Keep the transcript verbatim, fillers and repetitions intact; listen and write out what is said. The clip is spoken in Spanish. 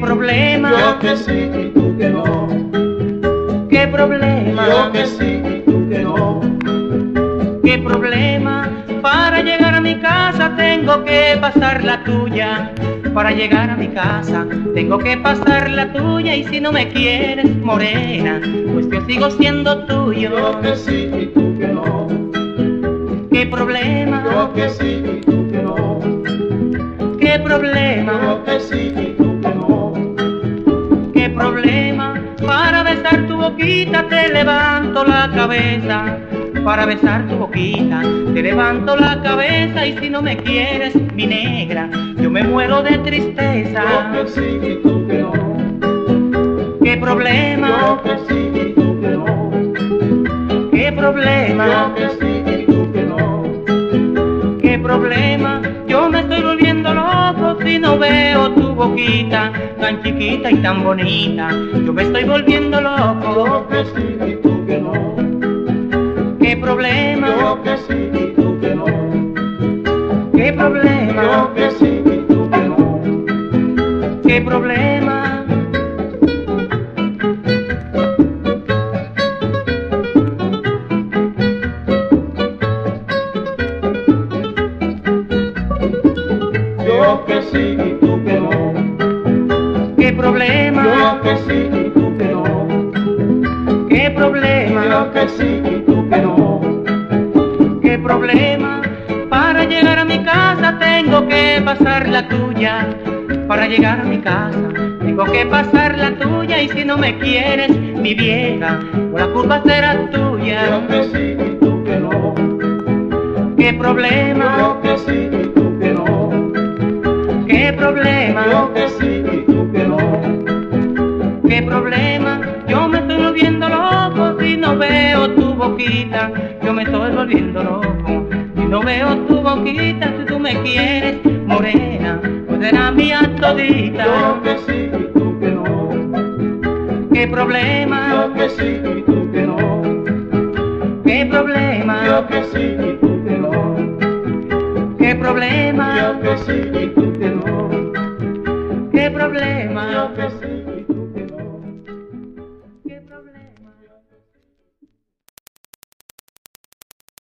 problema? Yo que sí y tú que no. ¿Qué problema? Yo que sí y tú que no. ¿Qué problema? Para llegar a mi casa tengo que pasar la tuya. Para llegar a mi casa tengo que pasar la tuya. Y si no me quieres, morena, pues yo sigo siendo tuyo. Yo que sí y tú que no. ¿Qué problema? Yo que sí y tú que no. ¿Qué problema? Yo que sí y tú que no. ¿Qué problema? Para besar tu boquita te levanto la cabeza. Para besar tu boquita te levanto la cabeza. Y si no me quieres, mi negra, yo me muero de tristeza. Yo que sí y tú que no. ¿Qué problema? Yo que sí y tú que no. ¿Qué problema? Yo que sí y tú que no. ¿Qué problema? Yo me estoy volviendo loco si no veo tu boquita tan chiquita y tan bonita. Yo me estoy volviendo loco. Yo que sí y tú que no. ¿Qué problema? Yo que sí y tú que no. ¿Qué problema? Yo que sí y tú que no. ¿Qué problema? Yo que sí y tú que no. ¿Qué problema? Yo que sí y tú que no. ¿Qué problema? Yo que sí y tú que no. ¿Qué problema? Para llegar a mi casa tengo que pasar la tuya. Para llegar a mi casa tengo que pasar la tuya. Y si no me quieres, mi vieja, la culpa será tuya. Yo que sí y tú que no. ¿Qué problema? Yo que sí y tú que no. ¿Qué problema? Yo que sí y tú que no. ¿Qué problema? Yo me estoy volviendo loco si no veo tu boquita. Yo me estoy volviendo loco si no veo tu boquita. Si tú me quieres, morena, pues será mía todita. Yo que sí y tú que no. ¿Qué problema? Yo que sí y tú que no. ¿Qué problema? Yo que sí y tú que no. ¿Qué problema? Yo que sí y tú que no. ¿Qué problema? Yo que sí.